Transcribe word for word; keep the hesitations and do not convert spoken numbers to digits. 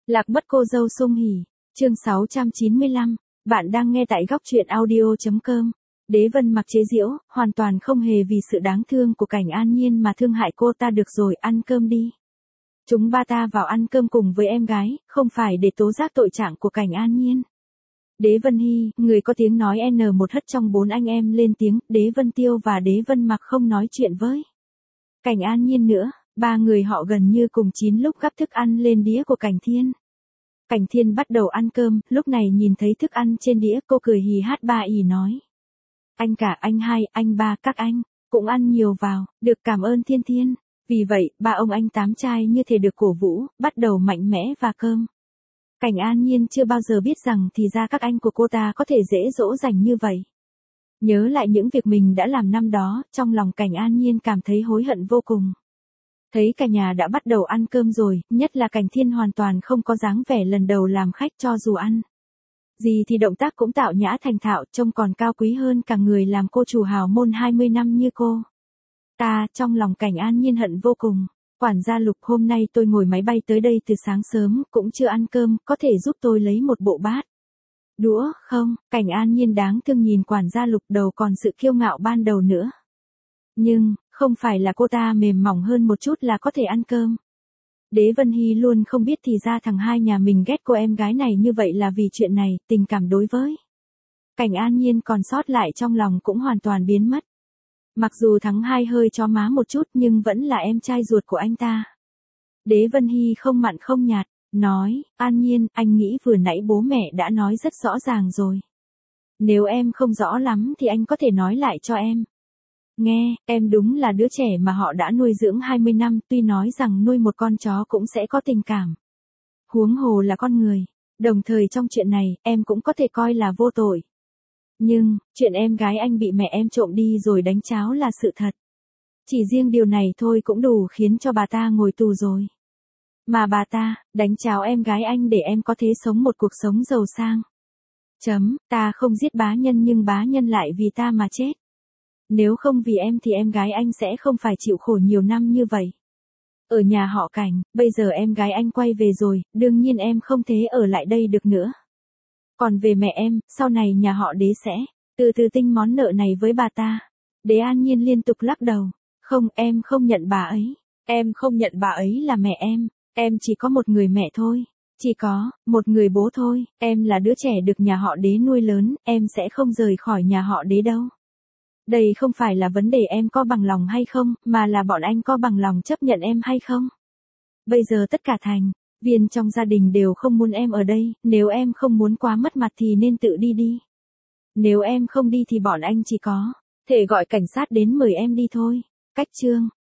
Lạc mất cô dâu Sung Hỉ, chương sáu trăm chín mươi lăm, bạn đang nghe tại góc truyện audio.com. Đế Vân mặc chế giễu, hoàn toàn không hề vì sự đáng thương của Cảnh An Nhiên mà thương hại cô ta. Được rồi, ăn cơm đi. Chúng ba ta vào ăn cơm cùng với em gái, không phải để tố giác tội trạng của Cảnh An Nhiên. Đế Vân Hy, người có tiếng nói N một hất trong bốn anh em lên tiếng. Đế Vân Tiêu và Đế Vân mặc không nói chuyện với Cảnh An Nhiên nữa. Ba người họ gần như cùng chín lúc gắp thức ăn lên đĩa của Cảnh Thiên. Cảnh Thiên bắt đầu ăn cơm, lúc này nhìn thấy thức ăn trên đĩa, cô cười hì hát ba ì nói. Anh cả, anh hai, anh ba, các anh, cũng ăn nhiều vào, được cảm ơn Thiên Thiên. Vì vậy, ba ông anh tám trai như thể được cổ vũ, bắt đầu mạnh mẽ và cơm. Cảnh An Nhiên chưa bao giờ biết rằng thì ra các anh của cô ta có thể dễ dỗ dành như vậy. Nhớ lại những việc mình đã làm năm đó, trong lòng Cảnh An Nhiên cảm thấy hối hận vô cùng. Thấy cả nhà đã bắt đầu ăn cơm rồi, nhất là Cảnh Thiên hoàn toàn không có dáng vẻ lần đầu làm khách, cho dù ăn gì thì động tác cũng tạo nhã thành thạo, trông còn cao quý hơn cả người làm cô chủ hào môn hai mươi năm như cô ta. Trong lòng Cảnh An Nhiên hận vô cùng. Quản gia Lục, hôm nay tôi ngồi máy bay tới đây từ sáng sớm, cũng chưa ăn cơm, có thể giúp tôi lấy một bộ bát đũa không? Cảnh An Nhiên đáng thương nhìn quản gia Lục, đầu còn sự kiêu ngạo ban đầu nữa. Nhưng, không phải là cô ta mềm mỏng hơn một chút là có thể ăn cơm. Đế Vân Hy luôn không biết thì ra thằng hai nhà mình ghét cô em gái này như vậy là vì chuyện này. Tình cảm đối với Cảnh An Nhiên còn sót lại trong lòng cũng hoàn toàn biến mất. Mặc dù thằng hai hơi chó má một chút nhưng vẫn là em trai ruột của anh ta. Đế Vân Hy không mặn không nhạt, nói, An Nhiên, anh nghĩ vừa nãy bố mẹ đã nói rất rõ ràng rồi. Nếu em không rõ lắm thì anh có thể nói lại cho em nghe. Em đúng là đứa trẻ mà họ đã nuôi dưỡng hai mươi năm, tuy nói rằng nuôi một con chó cũng sẽ có tình cảm, huống hồ là con người. Đồng thời trong chuyện này, em cũng có thể coi là vô tội. Nhưng, chuyện em gái anh bị mẹ em trộm đi rồi đánh cháo là sự thật. Chỉ riêng điều này thôi cũng đủ khiến cho bà ta ngồi tù rồi. Mà bà ta, đánh cháo em gái anh để em có thể sống một cuộc sống giàu sang. Chấm, ta không giết bá nhân nhưng bá nhân lại vì ta mà chết. Nếu không vì em thì em gái anh sẽ không phải chịu khổ nhiều năm như vậy. Ở nhà họ Cảnh, bây giờ em gái anh quay về rồi, đương nhiên em không thể ở lại đây được nữa. Còn về mẹ em, sau này nhà họ Đế sẽ từ từ tinh món nợ này với bà ta. Đế An Nhiên liên tục lắc đầu. Không, em không nhận bà ấy. Em không nhận bà ấy là mẹ em. Em chỉ có một người mẹ thôi. Chỉ có một người bố thôi. Em là đứa trẻ được nhà họ Đế nuôi lớn, em sẽ không rời khỏi nhà họ Đế đâu. Đây không phải là vấn đề em có bằng lòng hay không, mà là bọn anh có bằng lòng chấp nhận em hay không. Bây giờ tất cả thành viên trong gia đình đều không muốn em ở đây, nếu em không muốn quá mất mặt thì nên tự đi đi. Nếu em không đi thì bọn anh chỉ có thể gọi cảnh sát đến mời em đi thôi. Cách chương